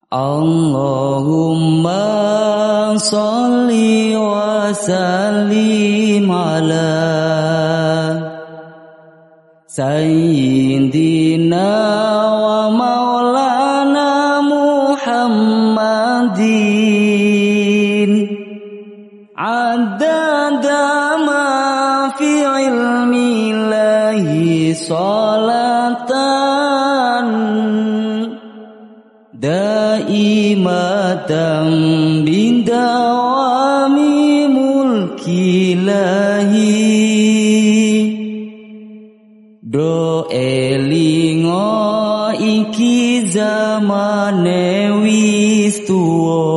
Allahumma sholli wa sallim ala Sayyidina wa maulana Muhammadin Adada ma fi ilmi Allahi salatan Daimatan bindawami mulkilahi Do elingo iki zamane wis tuwa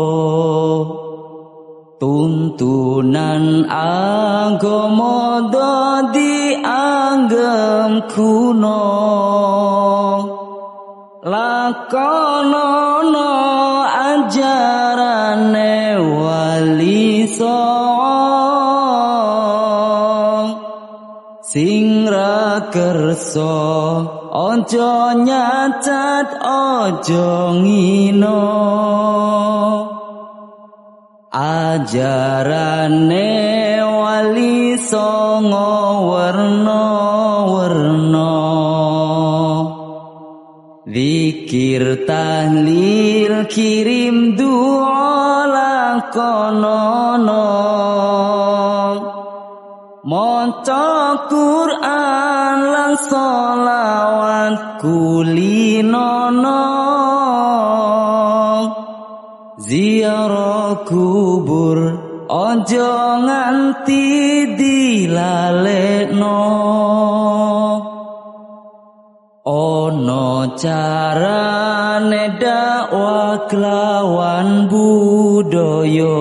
Tuntunan agama dadi anggem kuno Lakonono ajarane wali songo Sing ra kersa ojo nyacat ojo ngino Ajarane wali songo werna-werna Zikir tahlil kirim doa lakonono Maca Quran lan sholawat kulinono Ziarah kubur ojo nganti dilalekno Ono carane dakwah kelawan budaya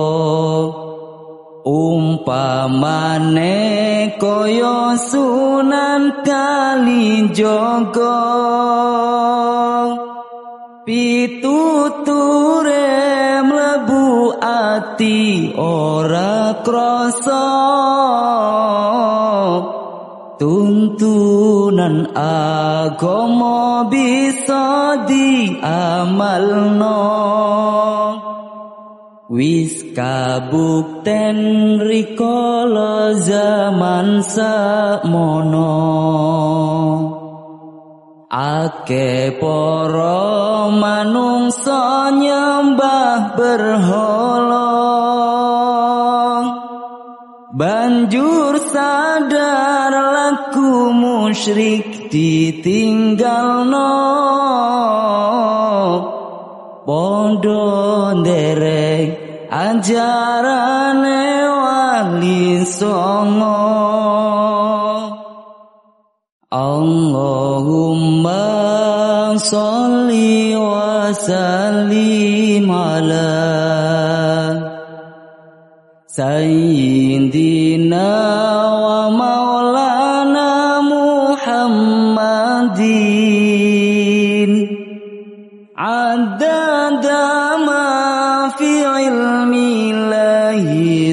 Umpamane kaya Sunan Kalijaga Pituture mlebu ati ora krasa Tuntunan agama bisa diamalno Wis kabukten rikala zaman sakmono Ake para manungsa nyembah berhala Banjur sadar laku musyrik ditinggalno Podo nderek ajarane wali songo Allahumma sholli wa sallim ala Sayyidina wa maulana Muhammadin Adada ma fi ilmi Allahi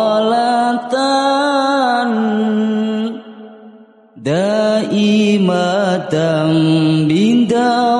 salatan Daimatan binda